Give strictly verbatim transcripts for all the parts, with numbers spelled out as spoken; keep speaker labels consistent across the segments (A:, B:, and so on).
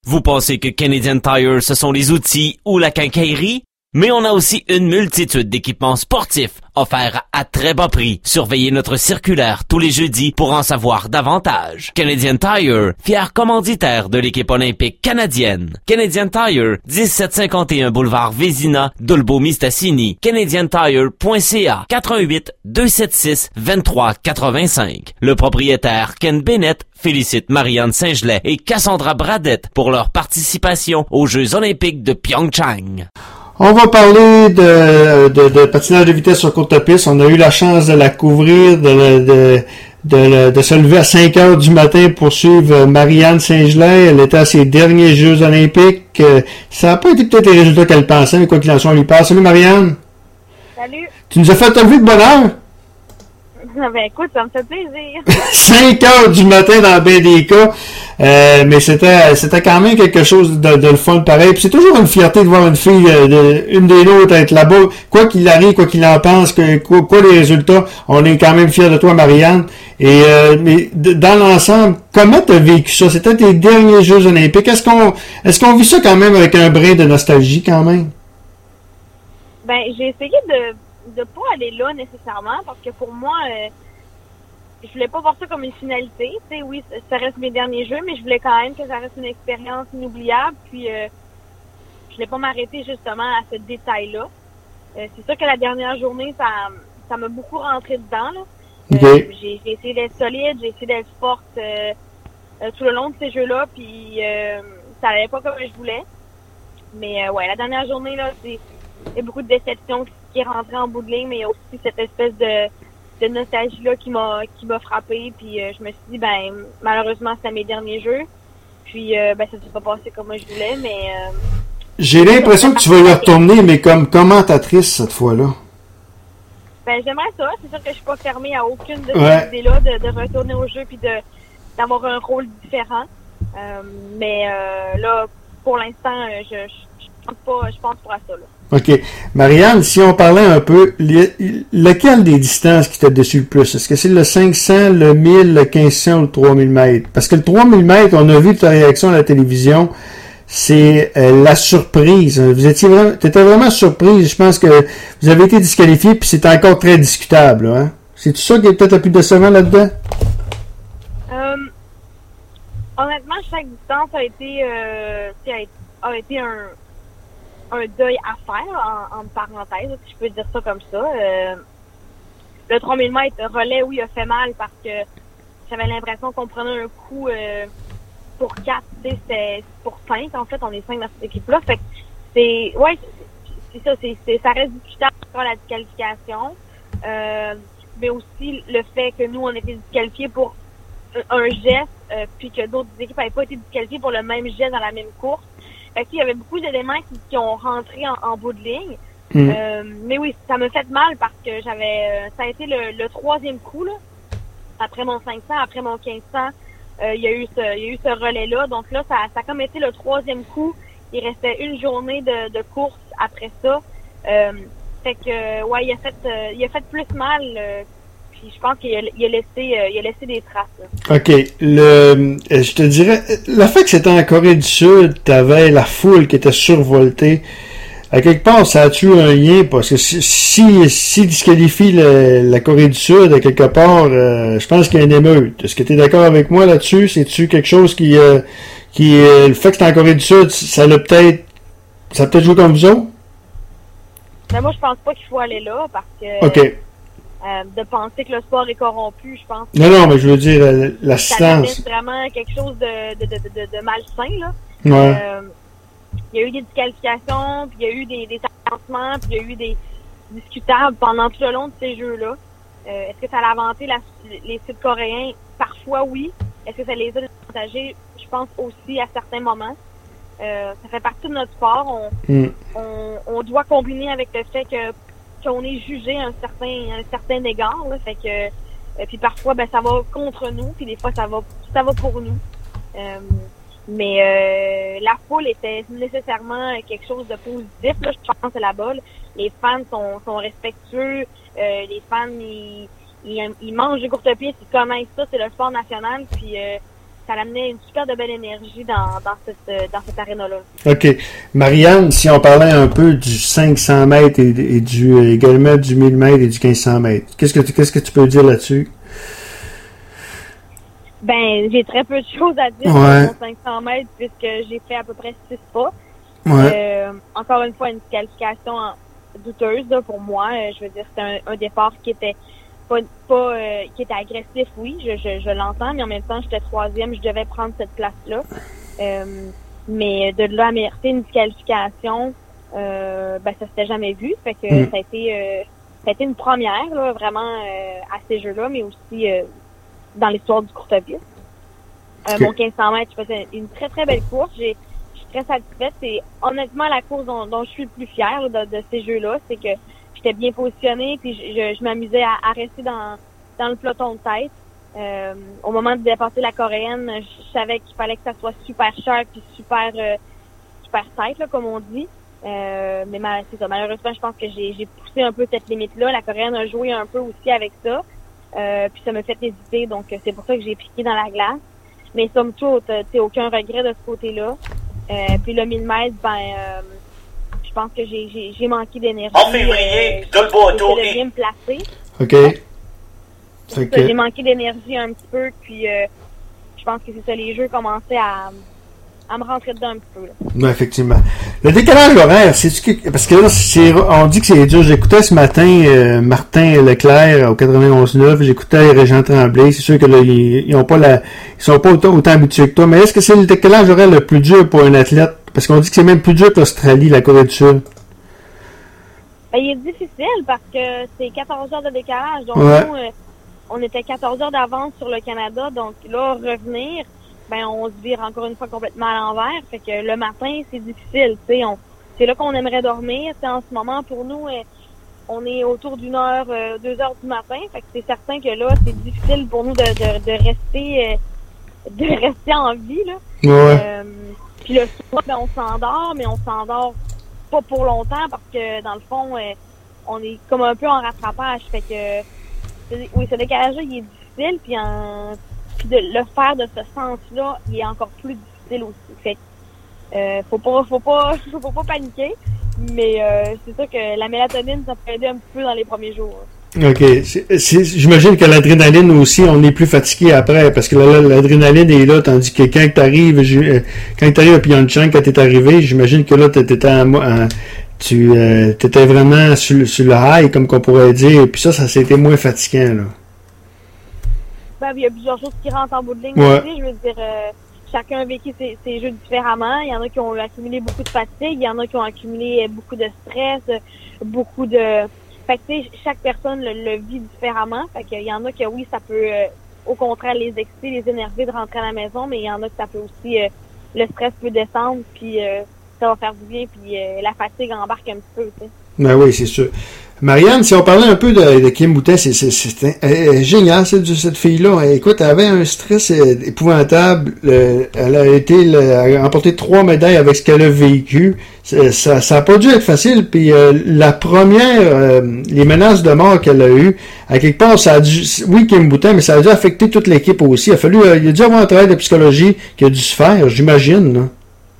A: Vous pensez que Canadian Tire, ce sont les outils ou la quincaillerie? Mais on a aussi une multitude d'équipements sportifs offerts à très bas prix. Surveillez notre circulaire tous les jeudis pour en savoir davantage. Canadian Tire, fier commanditaire de l'équipe olympique canadienne. Canadian Tire, dix-sept cinquante et un boulevard Vézina, Dolbeau-Mistassini. canadian tire point c a, quatre un huit, deux sept six, deux trois huit cinq. Le propriétaire Ken Bennett félicite Marianne Saint-Gelais et Cassandra Bradette pour leur participation aux Jeux olympiques de Pyeongchang.
B: On va parler de, de, de patinage de vitesse sur courte piste. On a eu la chance de la couvrir, de, de, de, de se lever à cinq heures du matin pour suivre Marianne Saint-Gelais. Elle était à ses derniers Jeux olympiques. Ça n'a pas été peut-être les résultats qu'elle pensait, mais quoi qu'il en soit, on lui parle. Salut Marianne!
C: Salut!
B: Tu nous as fait te lever de bonne heure?
C: Ben écoute, ça me fait plaisir.
B: cinq heures du matin dans bien des cas. Euh, mais c'était c'était quand même quelque chose de, de le fun pareil. Puis c'est toujours une fierté de voir une fille, de, une des nôtres être là-bas. Quoi qu'il arrive, quoi qu'il en pense, que, quoi, quoi les résultats, on est quand même fiers de toi, Marianne. Et euh, mais de, dans l'ensemble, comment t'as vécu ça? C'était tes derniers Jeux olympiques. Est-ce qu'on est-ce qu'on vit ça quand même avec un brin de nostalgie quand même?
C: Ben j'ai essayé de de pas aller là nécessairement parce que pour moi euh, je voulais pas voir ça comme une finalité, tu sais, oui ça reste mes derniers jeux mais je voulais quand même que ça reste une expérience inoubliable puis euh, je voulais pas m'arrêter justement à ce détail là. Euh, c'est sûr que la dernière journée ça ça m'a beaucoup rentré dedans là. Euh,
B: okay.
C: j'ai, j'ai essayé d'être solide, j'ai essayé d'être forte euh, euh, tout le long de ces jeux là puis euh, ça allait pas comme je voulais mais euh, ouais la dernière journée là c'est il y a beaucoup de déceptions qui est rentrée en bout de ligne, mais il y a aussi cette espèce de, de nostalgie-là qui m'a qui m'a frappée. Puis euh, je me suis dit, ben malheureusement, c'était mes derniers jeux. Puis euh, ben ça s'est pas passé comme moi je voulais, mais... Euh,
B: J'ai l'impression que tu vas y retourner, mais comme commentatrice cette fois-là.
C: Ben j'aimerais ça. C'est sûr que je suis pas fermée à aucune de
B: ouais.
C: ces idées-là, de, de retourner au jeu puis de d'avoir un rôle différent. Euh, mais euh, là, pour l'instant, je, je, je pense pas, je pense pas à ça, là.
B: OK. Marianne, si on parlait un peu, lequel des distances qui t'a déçu le plus? Est-ce que c'est le cinq cents, le mille, le quinze cents ou le trois mille mètres? Parce que le trois mille mètres, on a vu ta réaction à la télévision, c'est euh, la surprise. Vous étiez vraiment, t'étais vraiment surprise. Je pense que vous avez été disqualifié puis c'est encore très discutable, hein? C'est-tu ça qui est peut-être le plus décevant là-dedans?
C: Euh, honnêtement, chaque distance a été, euh, a, a été un, un deuil à faire, en, en parenthèse, si je peux dire ça comme ça. Euh, le trois mille mètres relais, oui, a fait mal parce que j'avais l'impression qu'on prenait un coup euh, pour quatre, tu sais, c'était pour cinq, en fait, on est cinq dans cette équipe-là. Fait que c'est, ouais, c'est, c'est ça, c'est, c'est, ça reste discutable sur la disqualification. Euh, mais aussi le fait que nous, on était disqualifiés pour un geste, euh, puis que d'autres équipes n'avaient pas été disqualifiées pour le même geste dans la même course. Fait qu'il y avait beaucoup d'éléments qui, qui ont rentré en, en bout de ligne. Mm. Euh, mais oui, ça me fait mal parce que j'avais... Ça a été le, le troisième coup, là. Après mon cinq cents, après mon quinze cents, euh, il y a eu ce, il y a eu ce relais-là. Donc là, ça, ça a comme été le troisième coup. Il restait une journée de, de course après ça. Euh, fait que, ouais, il a fait, euh, il a fait plus mal, euh, puis je pense qu'il a, il a laissé, euh, il a laissé des traces, là.
B: OK. Le, je te dirais, le fait que c'était en Corée du Sud, t'avais la foule qui était survoltée. À quelque part, ça a-tu un lien? Parce que si, si, si disqualifie le, la Corée du Sud, à quelque part, euh, je pense qu'il y a une émeute. Est-ce que tu es d'accord avec moi là-dessus? C'est-tu quelque chose qui, euh, qui, euh, le fait que c'est en Corée du Sud, ça l'a peut-être, ça a peut-être joué comme vous autres?
C: Mais moi, je pense pas qu'il faut aller là parce que
B: OK.
C: euh, de penser que le sport est corrompu, je pense que
B: non, non, mais je veux dire euh, l'assistance.
C: Ça vraiment quelque chose de, de, de, de, de malsain, là.
B: Ouais.
C: Euh, il y a eu des disqualifications, puis il y a eu des, des avancements, puis il y a eu des discutables pendant tout le long de ces jeux-là. Euh, est-ce que ça a inventé la, les Sud-Coréens? Parfois, oui. Est-ce que ça les a désavantagés? Je pense aussi à certains moments. Euh, ça fait partie de notre sport. On, mm. on, on doit combiner avec le fait que qu'on est jugé à un certain, à un certain égard. Là, fait que euh, puis parfois, ben ça va contre nous, puis des fois ça va, ça va pour nous. Euh, mais euh, la foule était nécessairement quelque chose de positif. Là, je pense que là-bas, là, les fans sont, sont respectueux. Euh, les fans, ils, ils, ils mangent du courte-pied, ils connaissent ça, c'est le sport national. Puis euh, ça amenait une super de belle énergie dans, dans cette, dans cette aréna-là.
B: OK. Marianne, si on parlait un peu du cinq cents mètres et, et du, également du mille mètres et du quinze cents mètres, qu'est-ce que tu, qu'est-ce que tu peux dire là-dessus?
C: Ben, j'ai très peu de choses à dire
B: ouais.
C: sur mon cinq cents mètres puisque j'ai fait à peu près six pas.
B: Ouais.
C: Euh, encore une fois, une qualification douteuse là, pour moi. Euh, je veux dire, c'était un, un départ qui était pas, pas euh, qui était agressif, oui, je, je, je l'entends, mais en même temps, j'étais troisième, je devais prendre cette place-là. Euh, mais de là à mériter une qualification, euh, ben ça s'était jamais vu. Fait que mm. ça a été euh, ça a été une première, là, vraiment euh, à ces jeux-là, mais aussi euh, dans l'histoire du courte-piste. Euh, okay. Mon quinze cents mètres, je faisais une très très belle course. J'ai Je suis très satisfaite. C'est honnêtement la course dont, dont je suis le plus fière là, de, de ces jeux-là. C'est que j'étais bien positionnée, puis je, je, je m'amusais à, à rester dans, dans le peloton de tête. Euh, au moment de dépasser la Coréenne, je savais qu'il fallait que ça soit super cher puis super euh, super tight, là, comme on dit. Euh, mais mal, c'est ça. Malheureusement, je pense que j'ai, j'ai poussé un peu cette limite-là. La Coréenne a joué un peu aussi avec ça. Euh, puis ça m'a fait hésiter. Donc, c'est pour ça que j'ai piqué dans la glace. Mais somme toute, tu aucun regret de ce côté-là. Euh, puis le mille mètres, ben, euh, je pense que j'ai, j'ai, j'ai manqué d'énergie.
A: En février,
C: euh, de bien me placer.
B: OK.
C: C'est ça, j'ai manqué d'énergie un petit peu, puis euh, je pense que c'est ça, les jeux commençaient à, à me rentrer dedans un petit peu. Là.
B: Non, effectivement. Le décalage horaire, c'est que parce que là, c'est, on dit que c'est dur. J'écoutais ce matin euh, Martin Leclerc au quatre-vingt-onze neuf, j'écoutais Régent Tremblay. C'est sûr que là, ils, ils ont pas la, ils sont pas autant, autant habitués que toi. Mais est-ce que c'est le décalage horaire le plus dur pour un athlète? Parce qu'on dit que c'est même plus dur que l'Australie, la Corée du Sud.
C: Ben, il est difficile parce que c'est quatorze heures de décalage. Donc
B: ouais.
C: nous, euh, on était quatorze heures d'avance sur le Canada. Donc là, revenir, ben on se vire encore une fois complètement à l'envers. Fait que le matin, c'est difficile. Tu sais, on, c'est là qu'on aimerait dormir. T'sais, en ce moment, pour nous, euh, on est autour d'une heure, euh, deux heures du matin. Fait que c'est certain que là, c'est difficile pour nous de, de, de rester, euh, de rester en vie là.
B: Ouais.
C: Euh, puis le soir, ben on s'endort, mais on s'endort pas pour longtemps parce que dans le fond, euh, on est comme un peu en rattrapage. Fait que oui, ce décalage-là, il est difficile, puis en puis de le faire de ce sens-là, il est encore plus difficile aussi. Fait que euh, faut pas, faut pas, faut pas paniquer, mais euh, c'est sûr que la mélatonine, ça peut aider un petit peu dans les premiers jours.
B: OK. C'est, c'est, j'imagine que l'adrénaline aussi, on est plus fatigué après, parce que là, l'adrénaline est là, tandis que quand t'arrives, quand t'arrives à Pyeongchang, quand t'es arrivé, j'imagine que là, t'étais en, en tu euh, étais vraiment sur, sur le high, comme qu'on pourrait dire, et puis ça, ça c'était moins fatigant, là.
C: Ben, il y a plusieurs choses qui rentrent en bout de ligne
B: ouais.
C: aussi. Je veux dire, euh, chacun a vécu ses, ses jeux différemment. Il y en a qui ont accumulé beaucoup de fatigue, il y en a qui ont accumulé beaucoup de stress, beaucoup de... Fait que, tu sais, chaque personne le, le vit différemment. Fait qu'il y en a que, oui, ça peut, euh, au contraire, les exciter, les énerver de rentrer à la maison, mais il y en a que ça peut aussi... Euh, le stress peut descendre, puis euh, ça va faire du bien, puis euh, la fatigue embarque un petit peu, tu sais.
B: Ben oui, c'est sûr. Marianne, si on parlait un peu de, de Kim Boutin, c'est, c'est, c'est elle est génial, cette, cette fille-là. Écoute, elle avait un stress épouvantable. Elle a été, elle a remporté trois médailles avec ce qu'elle a vécu. Ça, ça a pas dû être facile. Puis euh, la première, euh, les menaces de mort qu'elle a eues, à quelque part, ça a dû, oui, Kim Boutin, mais ça a dû affecter toute l'équipe aussi. Il a fallu, euh, il a dû avoir un travail de psychologie qui a dû se faire, j'imagine, là.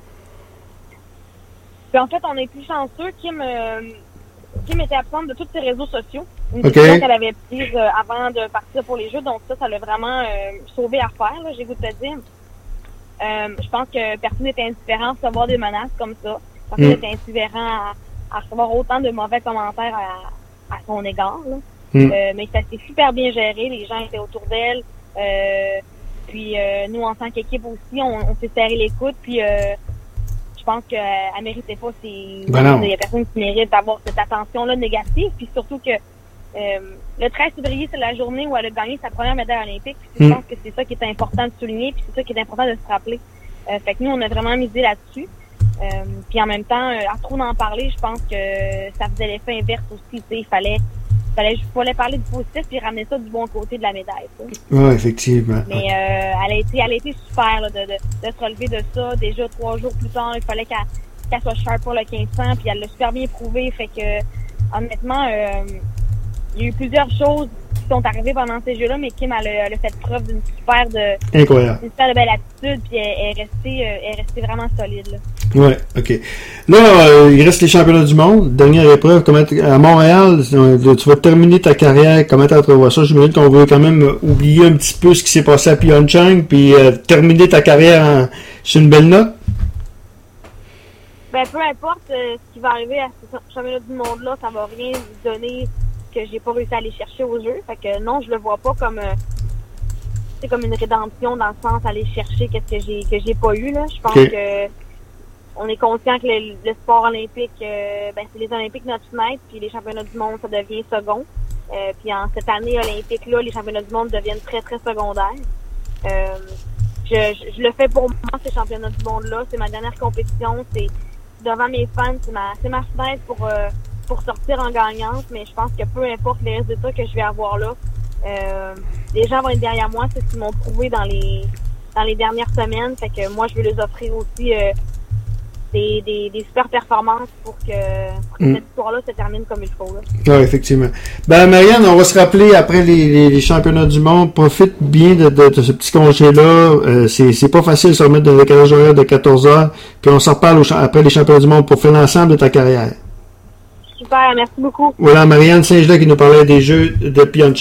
C: Puis en fait, on est plus chanceux. Kim, euh, Kim était absente de tous ses réseaux sociaux. Une
B: okay.
C: décision qu'elle avait prise euh, avant de partir pour les Jeux. Donc ça, ça l'a vraiment euh, sauvé à faire, là, j'ai goût de te dire. Euh, je pense que personne n'était indifférent à recevoir des menaces comme ça. Personne n'était mm. indifférent à, à recevoir autant de mauvais commentaires à, à son égard. Là. Mm. Euh, mais ça s'est super bien géré. Les gens étaient autour d'elle. Euh, puis euh, nous, en tant qu'équipe aussi, on, on s'est serré les coudes. Puis... Euh, je pense qu'elle méritait pas ces...
B: Ben
C: il y a personne qui mérite d'avoir cette attention-là négative. Puis surtout que euh, le treize février, c'est la journée où elle a gagné sa première médaille olympique. Puis mm. je pense que c'est ça qui est important de souligner. Puis c'est ça qui est important de se rappeler. Euh, fait que nous, on a vraiment misé là-dessus. Euh, puis en même temps, euh, à trop d'en parler, je pense que ça faisait l'effet inverse aussi. Il fallait... Fallait, fallait parler du positif puis ramener ça du bon côté de la médaille.
B: Oui, effectivement.
C: Mais euh, elle a été, elle a été super là, de, de, de se relever de ça. Déjà trois jours plus tard, il fallait qu'elle, qu'elle soit sharp pour le quinze cents, puis elle l'a super bien prouvé. Fait que honnêtement, euh, il y a eu plusieurs choses sont arrivés pendant ces Jeux-là, mais Kim, elle a, elle a fait preuve d'une super de,
B: Incroyable.
C: d'une super de belle attitude, puis elle, elle est restée, euh, elle est restée vraiment solide, là.
B: Ouais, ok. Là, euh, il reste les championnats du monde. Dernière épreuve, comment t- à Montréal, euh, tu vas terminer ta carrière. Comment tu entrevois ça? J'imagine qu'on veut quand même oublier un petit peu ce qui s'est passé à Pyeongchang, puis euh, terminer ta carrière en, sur une belle note.
C: Ben, peu importe euh, ce qui va arriver à ce championnat du monde-là, ça va rien donner que j'ai pas réussi à aller chercher au jeu. Fait que non, je le vois pas comme euh, c'est comme une rédemption dans le sens aller chercher qu'est-ce que j'ai que j'ai pas eu, là. Je pense
B: Ok.
C: que on est conscient que le, le sport olympique, euh, ben c'est les Olympiques notre fenêtre, puis les championnats du monde, ça devient second. Euh, puis en cette année olympique-là, les championnats du monde deviennent très, très secondaires. Euh, je, je, je le fais pour moi, ces championnats du monde-là. C'est ma dernière compétition. C'est devant mes fans, c'est ma, c'est ma fenêtre pour, euh, pour sortir en gagnante. Mais je pense que peu importe les résultats que je vais avoir là, euh, les gens vont être derrière moi. C'est ce qu'ils m'ont prouvé dans les, dans les dernières semaines. Fait que moi, je veux les offrir aussi, euh, Des, des, des super performances pour que, pour que
B: Mm.
C: cette histoire-là se termine comme il faut. Là.
B: Oui, effectivement. Ben, Marianne, on va se rappeler après les, les, les championnats du monde. Profite bien de, de, de ce petit congé-là. Euh, c'est, c'est pas facile de se remettre dans le décalage horaire de quatorze heures. Puis on s'en reparle au cha- après les championnats du monde pour faire l'ensemble de ta carrière.
C: Super, merci beaucoup.
B: Voilà, Marianne Saint-Gelais qui nous parlait des Jeux de Pyeongchang.